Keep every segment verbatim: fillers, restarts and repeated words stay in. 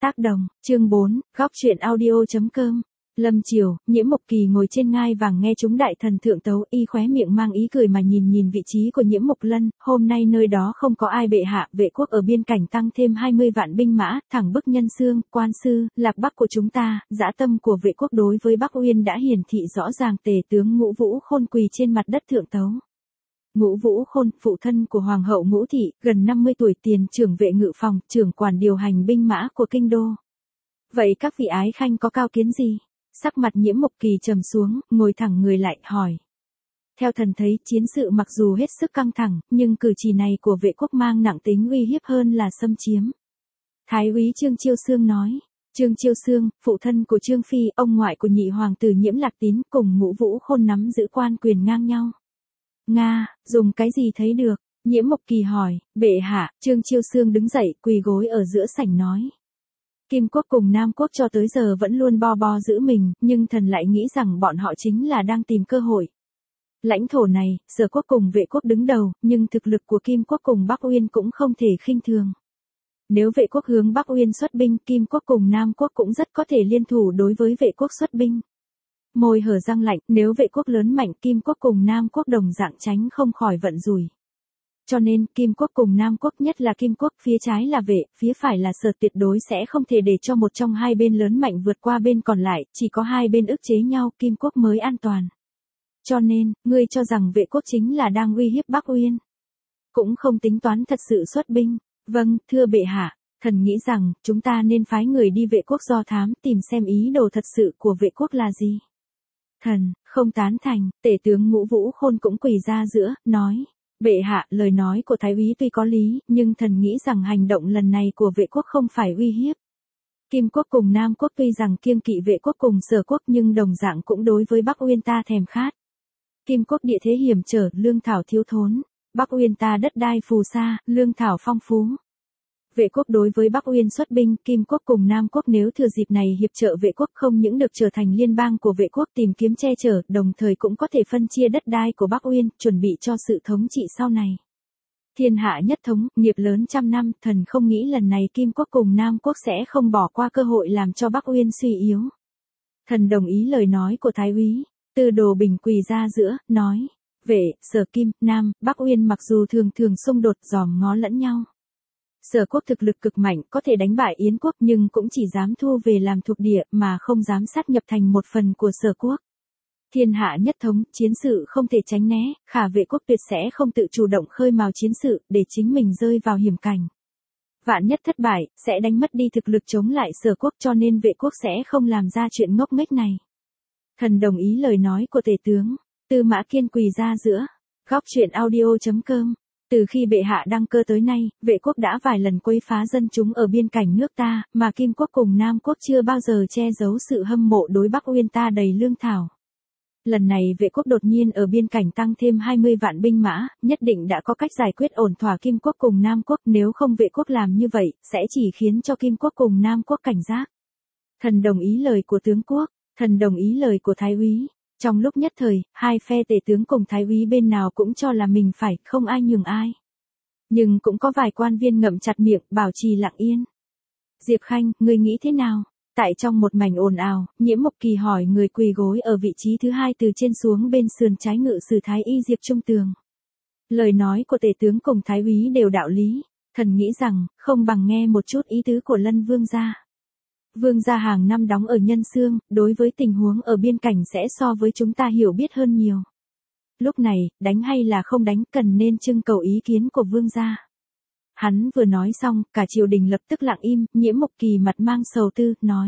Tác đồng, chương bốn, góc truyện audio.com. Lâm chiều, Nhiễm Mộc Kỳ ngồi trên ngai vàng nghe chúng đại thần thượng tấu, y khóe miệng mang ý cười mà nhìn nhìn vị trí của Nhiễm Mộc Lân, hôm nay nơi đó không có ai bệ hạ, vệ quốc ở biên cảnh tăng thêm hai mươi vạn binh mã, thẳng bức Nhân Xương, Quan Sư, Lạc Bắc của chúng ta, dã tâm của vệ quốc đối với Bắc Uyên đã hiển thị rõ ràng. Tề tướng Ngũ Vũ Khôn quỳ trên mặt đất thượng tấu. Ngũ Vũ Khôn, phụ thân của Hoàng hậu Ngũ Thị, gần năm mươi tuổi, tiền trưởng vệ ngự phòng, trưởng quản điều hành binh mã của kinh đô. Vậy các vị ái khanh có cao kiến gì? Sắc mặt Nhiễm Mộc Kỳ trầm xuống, ngồi thẳng người lại, hỏi. Theo thần thấy, chiến sự mặc dù hết sức căng thẳng, nhưng cử chỉ này của vệ quốc mang nặng tính uy hiếp hơn là xâm chiếm. Thái úy Trương Chiêu Xương nói. Trương Chiêu Xương, phụ thân của Trương Phi, ông ngoại của nhị hoàng tử Nhiễm Lạc Tín, cùng Ngũ Vũ Khôn nắm giữ quan quyền ngang nhau. Nga, dùng cái gì thấy được? Nhiễm Mộc Kỳ hỏi. Bệ hạ, Trương Chiêu Xương đứng dậy, quỳ gối ở giữa sảnh nói. Kim quốc cùng Nam quốc cho tới giờ vẫn luôn bo bo giữ mình, nhưng thần lại nghĩ rằng bọn họ chính là đang tìm cơ hội. Lãnh thổ này, Sở quốc cùng Vệ quốc đứng đầu, nhưng thực lực của Kim quốc cùng Bắc Uyên cũng không thể khinh thường. Nếu Vệ quốc hướng Bắc Uyên xuất binh, Kim quốc cùng Nam quốc cũng rất có thể liên thủ đối với Vệ quốc xuất binh. Môi hở răng lạnh, nếu Vệ quốc lớn mạnh, Kim quốc cùng Nam quốc đồng dạng tránh không khỏi vận rủi. Cho nên, Kim quốc cùng Nam quốc, nhất là Kim quốc, phía trái là Vệ, phía phải là Sở, tuyệt đối sẽ không thể để cho một trong hai bên lớn mạnh vượt qua bên còn lại, chỉ có hai bên ức chế nhau, Kim quốc mới an toàn. Cho nên, ngươi cho rằng Vệ quốc chính là đang uy hiếp Bắc Uyên. Cũng không tính toán thật sự xuất binh. Vâng, thưa bệ hạ, thần nghĩ rằng, chúng ta nên phái người đi Vệ quốc do thám, tìm xem ý đồ thật sự của Vệ quốc là gì. Thần, không tán thành. Tể tướng Ngũ Vũ Khôn cũng quỳ ra giữa, nói. Bệ hạ, lời nói của Thái úy tuy có lý, nhưng thần nghĩ rằng hành động lần này của Vệ quốc không phải uy hiếp. Kim quốc cùng Nam quốc tuy rằng kiêng kỵ Vệ quốc cùng Sở quốc, nhưng đồng dạng cũng đối với Bắc Uyên ta thèm khát. Kim quốc địa thế hiểm trở, lương thảo thiếu thốn. Bắc Uyên ta đất đai phù sa, lương thảo phong phú. Vệ quốc đối với Bắc Uyên xuất binh, Kim quốc cùng Nam quốc nếu thừa dịp này hiệp trợ Vệ quốc, không những được trở thành liên bang của Vệ quốc tìm kiếm che chở, đồng thời cũng có thể phân chia đất đai của Bắc Uyên, chuẩn bị cho sự thống trị sau này. Thiên hạ nhất thống, nghiệp lớn trăm năm, thần không nghĩ lần này Kim quốc cùng Nam quốc sẽ không bỏ qua cơ hội làm cho Bắc Uyên suy yếu. Thần đồng ý lời nói của Thái úy. Tư Đồ Bình quỳ ra giữa, nói. Vệ, Sở, Kim, Nam, Bắc Uyên mặc dù thường thường xung đột, dòm ngó lẫn nhau. Sở quốc thực lực cực mạnh, có thể đánh bại Yến quốc, nhưng cũng chỉ dám thu về làm thuộc địa, mà không dám sát nhập thành một phần của Sở quốc. Thiên hạ nhất thống, chiến sự không thể tránh né, khả Vệ quốc tuyệt sẽ không tự chủ động khơi mào chiến sự, để chính mình rơi vào hiểm cảnh. Vạn nhất thất bại, sẽ đánh mất đi thực lực chống lại Sở quốc, cho nên Vệ quốc sẽ không làm ra chuyện ngốc nghếch này. Thần đồng ý lời nói của tể tướng. Tư Mã Kiên quỳ ra giữa. Góc truyện audio.com. Từ khi bệ hạ đăng cơ tới nay, Vệ quốc đã vài lần quấy phá dân chúng ở biên cảnh nước ta, mà Kim quốc cùng Nam quốc chưa bao giờ che giấu sự hâm mộ đối Bắc Uyên ta đầy lương thảo. Lần này Vệ quốc đột nhiên ở biên cảnh tăng thêm hai mươi vạn binh mã, nhất định đã có cách giải quyết ổn thỏa Kim quốc cùng Nam quốc, nếu không Vệ quốc làm như vậy, sẽ chỉ khiến cho Kim quốc cùng Nam quốc cảnh giác. Thần đồng ý lời của tướng quốc, thần đồng ý lời của Thái úy. Trong lúc nhất thời, hai phe tể tướng cùng Thái úy bên nào cũng cho là mình phải, không ai nhường ai. Nhưng cũng có vài quan viên ngậm chặt miệng, bảo trì lặng yên. Diệp Khanh, ngươi nghĩ thế nào? Tại trong một mảnh ồn ào, Nhiễm Mộc Kỳ hỏi người quỳ gối ở vị trí thứ hai từ trên xuống bên sườn trái ngự sử Thái y Diệp Trung Tường. Lời nói của tể tướng cùng Thái úy đều đạo lý, thần nghĩ rằng, không bằng nghe một chút ý tứ của Lân vương gia. Vương gia hàng năm đóng ở Nhân Xương, đối với tình huống ở biên cảnh sẽ so với chúng ta hiểu biết hơn nhiều. Lúc này, đánh hay là không đánh, cần nên trưng cầu ý kiến của vương gia. Hắn vừa nói xong, cả triều đình lập tức lặng im, Nhiễm Mộc Kỳ mặt mang sầu tư, nói.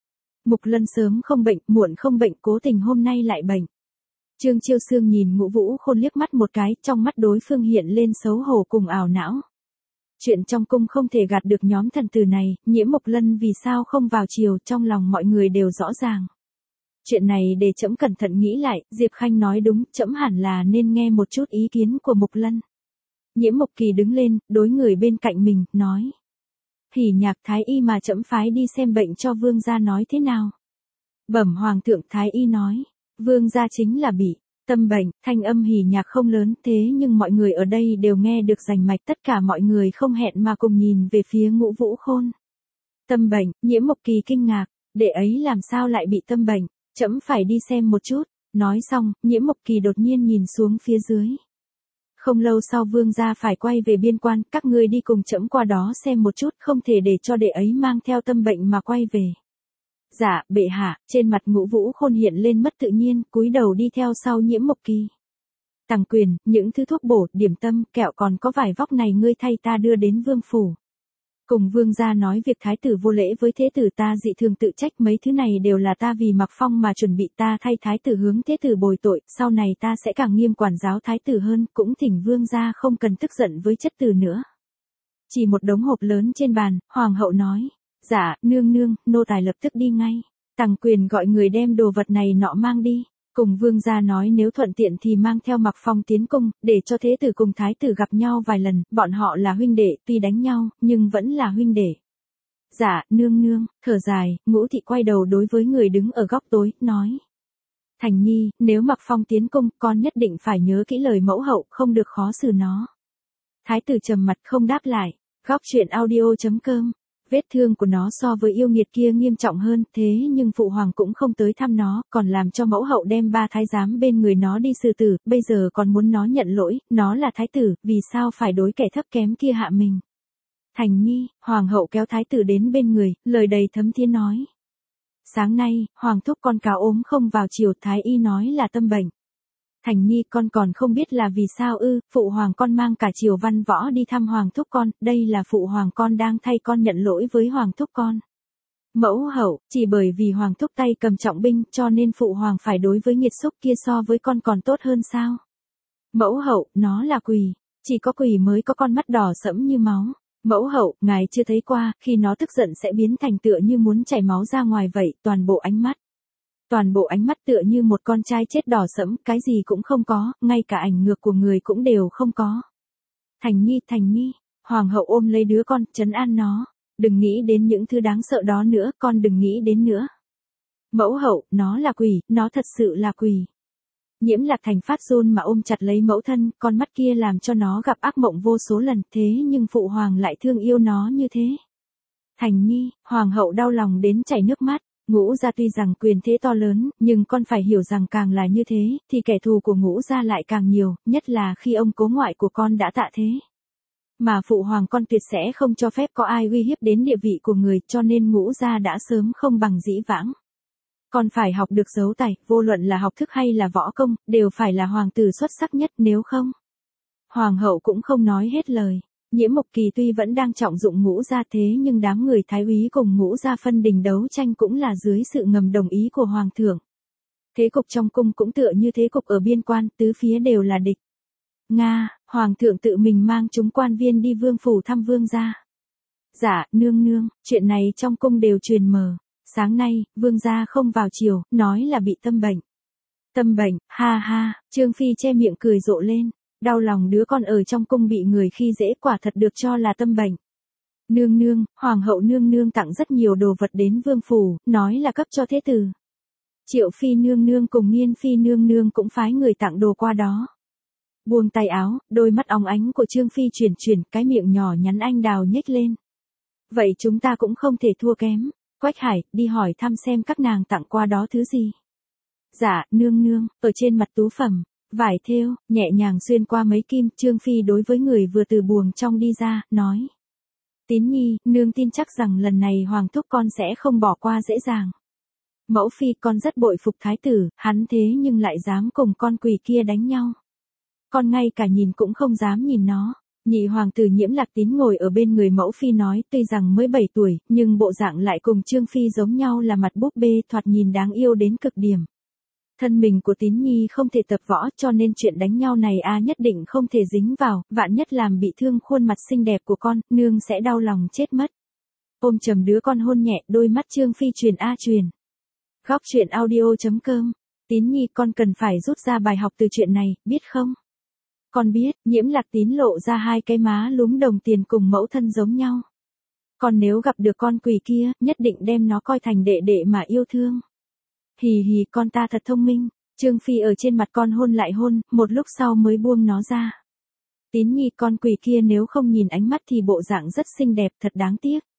Mục Lân sớm không bệnh, muộn không bệnh, cố tình hôm nay lại bệnh. Trương Chiêu Xương nhìn Ngũ Vũ Khôn liếc mắt một cái, trong mắt đối phương hiện lên xấu hổ cùng ảo não. Chuyện trong cung không thể gạt được nhóm thần tử này, Nhiễm Mộc Lân vì sao không vào triều, trong lòng mọi người đều rõ ràng. Chuyện này để trẫm cẩn thận nghĩ lại, Diệp Khanh nói đúng, trẫm hẳn là nên nghe một chút ý kiến của Mộc Lân. Nhiễm Mộc Kỳ đứng lên, đối người bên cạnh mình, nói. Hỉ Nhạc Thái y mà trẫm phái đi xem bệnh cho vương gia nói thế nào? Bẩm hoàng thượng, Thái y nói, vương gia chính là bị tâm bệnh. Thanh âm Hỉ Nhạc không lớn, thế nhưng mọi người ở đây đều nghe được rành mạch, tất cả mọi người không hẹn mà cùng nhìn về phía Ngũ Vũ Khôn. Tâm bệnh, Nhiễm Mộc Kỳ kinh ngạc, đệ ấy làm sao lại bị tâm bệnh, trẫm phải đi xem một chút. Nói xong, Nhiễm Mộc Kỳ đột nhiên nhìn xuống phía dưới. Không lâu sau vương gia phải quay về biên quan, các ngươi đi cùng trẫm qua đó xem một chút, không thể để cho đệ ấy mang theo tâm bệnh mà quay về. Dạ, bệ hạ. Trên mặt Ngũ Vũ Khôn hiện lên mất tự nhiên, cúi đầu đi theo sau Nhiễm Mộc Kỳ. Tàng Quyền, những thứ thuốc bổ, điểm tâm, kẹo còn có vải vóc này ngươi thay ta đưa đến vương phủ. Cùng vương gia nói việc thái tử vô lễ với thế tử ta dị thường tự trách, mấy thứ này đều là ta vì Mặc Phong mà chuẩn bị, ta thay thái tử hướng thế tử bồi tội, sau này ta sẽ càng nghiêm quản giáo thái tử hơn, cũng thỉnh vương gia không cần tức giận với chất tử nữa. Chỉ một đống hộp lớn trên bàn, hoàng hậu nói, dạ, nương nương, nô tài lập tức đi ngay. Tàng Quyền gọi người đem đồ vật này nọ mang đi. Cùng vương gia nói nếu thuận tiện thì mang theo Mặc Phong tiến cung, để cho thế tử cùng thái tử gặp nhau vài lần, bọn họ là huynh đệ, tuy đánh nhau, nhưng vẫn là huynh đệ. Dạ, nương nương. Thở dài, Ngũ thị quay đầu đối với người đứng ở góc tối, nói. Thành Nhi, nếu Mặc Phong tiến cung, con nhất định phải nhớ kỹ lời mẫu hậu, không được khó xử nó. Thái tử trầm mặt không đáp lại. Góc truyện audio chấm com. Vết thương của nó so với yêu nghiệt kia nghiêm trọng hơn, thế nhưng phụ hoàng cũng không tới thăm nó, còn làm cho mẫu hậu đem ba thái giám bên người nó đi xử tử, bây giờ còn muốn nó nhận lỗi, nó là thái tử, vì sao phải đối kẻ thấp kém kia hạ mình. Thành Nhi, hoàng hậu kéo thái tử đến bên người, lời đầy thấm thía nói. Sáng nay, hoàng thúc con cáo ốm không vào chiều, thái y nói là tâm bệnh. Thành Nhi, con còn không biết là vì sao ư? Phụ hoàng con mang cả triều văn võ đi thăm hoàng thúc con, đây là phụ hoàng con đang thay con nhận lỗi với hoàng thúc con. Mẫu hậu, chỉ bởi vì hoàng thúc tay cầm trọng binh cho nên phụ hoàng phải đối với nghiệt xúc kia so với con còn tốt hơn sao? Mẫu hậu, nó là quỷ, chỉ có quỷ mới có con mắt đỏ sẫm như máu. Mẫu hậu, ngài chưa thấy qua, khi nó tức giận sẽ biến thành tựa như muốn chảy máu ra ngoài vậy, toàn bộ ánh mắt. Toàn bộ ánh mắt tựa như một con trai chết đỏ sẫm, cái gì cũng không có, ngay cả ảnh ngược của người cũng đều không có. Thành Nhi, Thành Nhi, hoàng hậu ôm lấy đứa con, trấn an nó, đừng nghĩ đến những thứ đáng sợ đó nữa, con đừng nghĩ đến nữa. Mẫu hậu, nó là quỷ, nó thật sự là quỷ. Nhiễm Lạc Thành phát run mà ôm chặt lấy mẫu thân, con mắt kia làm cho nó gặp ác mộng vô số lần, thế nhưng phụ hoàng lại thương yêu nó như thế. Thành Nhi, hoàng hậu đau lòng đến chảy nước mắt. Ngũ gia tuy rằng quyền thế to lớn, nhưng con phải hiểu rằng càng là như thế, thì kẻ thù của Ngũ gia lại càng nhiều, nhất là khi ông cố ngoại của con đã tạ thế. Mà phụ hoàng con tuyệt sẽ không cho phép có ai uy hiếp đến địa vị của người, cho nên Ngũ gia đã sớm không bằng dĩ vãng. Con phải học được giấu tài, vô luận là học thức hay là võ công, đều phải là hoàng tử xuất sắc nhất, nếu không. Hoàng hậu cũng không nói hết lời. Nhiễm Mộc Kỳ tuy vẫn đang trọng dụng Ngũ gia thế nhưng đám người thái úy cùng Ngũ gia phân đình đấu tranh cũng là dưới sự ngầm đồng ý của hoàng thượng. Thế cục trong cung cũng tựa như thế cục ở biên quan, tứ phía đều là địch. Nga, hoàng thượng tự mình mang chúng quan viên đi vương phủ thăm vương gia. Dạ, nương nương, chuyện này trong cung đều truyền mờ. Sáng nay, vương gia không vào chiều, nói là bị tâm bệnh. Tâm bệnh, ha ha, Trương Phi che miệng cười rộ lên. Đau lòng đứa con ở trong cung bị người khi dễ, quả thật được cho là tâm bệnh. Nương nương, hoàng hậu nương nương tặng rất nhiều đồ vật đến vương phủ, nói là cấp cho thế tử. Triệu Phi nương nương cùng Nghiên Phi nương nương cũng phái người tặng đồ qua đó. Buông tay áo, đôi mắt óng ánh của Trương Phi chuyển chuyển, cái miệng nhỏ nhắn anh đào nhếch lên. Vậy chúng ta cũng không thể thua kém. Quách Hải, đi hỏi thăm xem các nàng tặng qua đó thứ gì. Dạ, nương nương, ở trên mặt tú phẩm. Vải thêu, nhẹ nhàng xuyên qua mấy kim, Trương Phi đối với người vừa từ buồng trong đi ra, nói. Tín Nhi, nương tin chắc rằng lần này hoàng thúc con sẽ không bỏ qua dễ dàng. Mẫu Phi, con rất bội phục thái tử, hắn thế nhưng lại dám cùng con quỷ kia đánh nhau. Con ngay cả nhìn cũng không dám nhìn nó. Nhị hoàng tử Nhiễm Lạc Tín ngồi ở bên người mẫu Phi nói, tuy rằng mới bảy tuổi, nhưng bộ dạng lại cùng Trương Phi giống nhau là mặt búp bê, thoạt nhìn đáng yêu đến cực điểm. Thân mình của Tín Nhi không thể tập võ, cho nên chuyện đánh nhau này a nhất định không thể dính vào, vạn nhất làm bị thương khuôn mặt xinh đẹp của con, nương sẽ đau lòng chết mất. Ôm chầm đứa con hôn nhẹ, đôi mắt Trương Phi truyền a truyền. Góc truyện audio chấm com. Tín Nhi, con cần phải rút ra bài học từ chuyện này, biết không? Con biết. Nhiễm Lạc Tín lộ ra hai cái má lúm đồng tiền cùng mẫu thân giống nhau. Con nếu gặp được con quỷ kia, nhất định đem nó coi thành đệ đệ mà yêu thương. Hì hì, con ta thật thông minh. Trương Phi ở trên mặt con hôn lại hôn, một lúc sau mới buông nó ra. Tín Nhi, con quỷ kia nếu không nhìn ánh mắt thì bộ dạng rất xinh đẹp, thật đáng tiếc.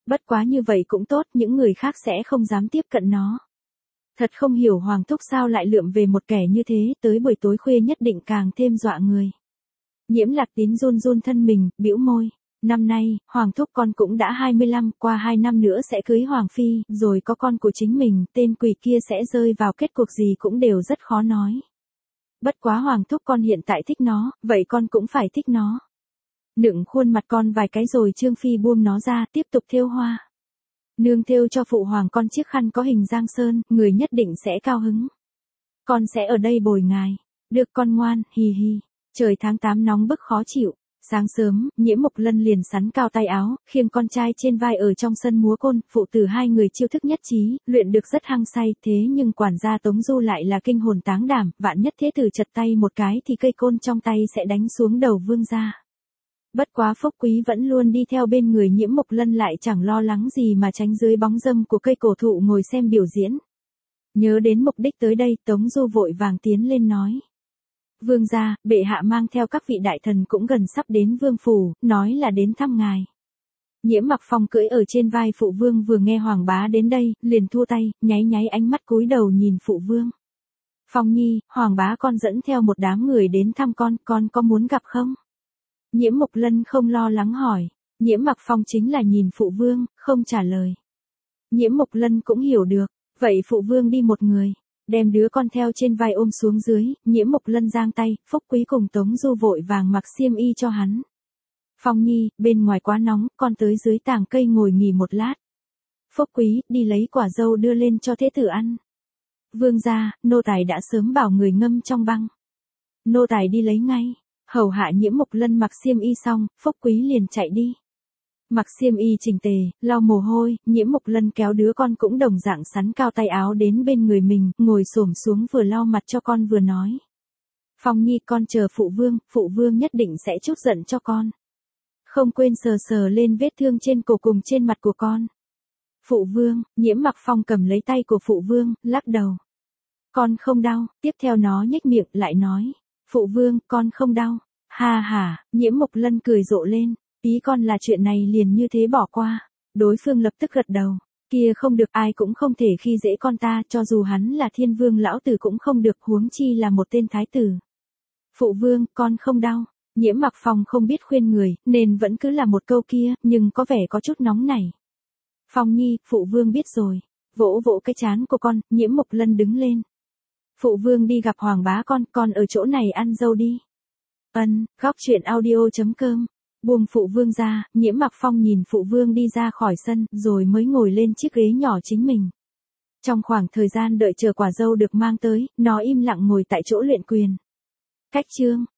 Bất quá như vậy cũng tốt, những người khác sẽ không dám tiếp cận nó. Thật không hiểu Hoàng thúc sao lại lượm về một kẻ như thế, tới buổi tối khuya nhất định càng thêm dọa người. Nhiễm Lạc Tín run run thân mình, bĩu môi. Năm nay, Hoàng thúc con cũng đã hai mươi lăm, qua hai năm nữa sẽ cưới Hoàng phi, rồi có con của chính mình, tên quỷ kia sẽ rơi vào kết cục gì cũng đều rất khó nói. Bất quá Hoàng thúc con hiện tại thích nó, vậy con cũng phải thích nó. Nựng khuôn mặt con vài cái rồi Trương Phi buông nó ra, tiếp tục thêu hoa. Nương thêu cho phụ hoàng con chiếc khăn có hình Giang Sơn, người nhất định sẽ cao hứng. Con sẽ ở đây bồi ngài. Được con ngoan, hì hì. Trời tháng tám nóng bức khó chịu. Sáng sớm, Nhiễm Mộc Lân liền sắn cao tay áo, khiêng con trai trên vai ở trong sân múa côn, phụ tử hai người chiêu thức nhất trí, luyện được rất hăng say, thế nhưng quản gia Tống Du lại là kinh hồn táng đảm, vạn nhất thế tử chật tay một cái thì cây côn trong tay sẽ đánh xuống đầu vương gia. Bất quá Phúc Quý vẫn luôn đi theo bên người Nhiễm Mộc Lân lại chẳng lo lắng gì mà tránh dưới bóng râm của cây cổ thụ ngồi xem biểu diễn. Nhớ đến mục đích tới đây, Tống Du vội vàng tiến lên nói. Vương gia, bệ hạ mang theo các vị đại thần cũng gần sắp đến vương phủ, nói là đến thăm ngài. Nhiễm Mặc Phong cưỡi ở trên vai phụ vương vừa nghe Hoàng bá đến đây, liền thua tay, nháy nháy ánh mắt cúi đầu nhìn phụ vương. Phong nhi, Hoàng bá con dẫn theo một đám người đến thăm con, con có muốn gặp không? Nhiễm Mộc Lân không lo lắng hỏi, Nhiễm Mặc Phong chính là nhìn phụ vương, không trả lời. Nhiễm Mộc Lân cũng hiểu được, vậy phụ vương đi một người, đem đứa con theo trên vai ôm xuống dưới, Nhiễm Mộc Lân giang tay, Phúc Quý cùng Tống Du vội vàng mặc xiêm y cho hắn. Phong nhi, bên ngoài quá nóng, con tới dưới tàng cây ngồi nghỉ một lát. Phúc Quý, đi lấy quả dâu đưa lên cho thế tử ăn. Vương gia, nô tài đã sớm bảo người ngâm trong băng. Nô tài đi lấy ngay. Hầu hạ Nhiễm Mộc Lân mặc xiêm y xong, Phúc Quý liền chạy đi. Mặc xiêm y chỉnh tề, lau mồ hôi, Nhiễm Mộc Lân kéo đứa con cũng đồng dạng sắn cao tay áo đến bên người mình, ngồi xổm xuống vừa lau mặt cho con vừa nói. Phong nhi, con chờ phụ vương, phụ vương nhất định sẽ trút giận cho con. Không quên sờ sờ lên vết thương trên cổ cùng trên mặt của con. Phụ vương, Nhiễm Mặc Phong cầm lấy tay của phụ vương, lắc đầu. Con không đau, tiếp theo nó nhếch miệng lại nói. Phụ vương, con không đau. Ha ha, Nhiễm Mộc Lân cười rộ lên, ý con là chuyện này liền như thế bỏ qua. Đối phương lập tức gật đầu, kia không được, ai cũng không thể khi dễ con ta, cho dù hắn là thiên vương lão tử cũng không được, huống chi là một tên thái tử. Phụ vương, con không đau. Nhiễm Mặc Phong không biết khuyên người, nên vẫn cứ là một câu kia, nhưng có vẻ có chút nóng nảy. Phong nhi, phụ vương biết rồi. Vỗ vỗ cái trán của con, Nhiễm Mộc Lân đứng lên. Phụ vương đi gặp Hoàng bá con, con ở chỗ này ăn dâu đi. Ân, góc truyện audio chấm com. Buông phụ vương ra, Nhiễm Mặc Phong nhìn phụ vương đi ra khỏi sân, rồi mới ngồi lên chiếc ghế nhỏ chính mình. Trong khoảng thời gian đợi chờ quả dâu được mang tới, nó im lặng ngồi tại chỗ luyện quyền. Cách chương.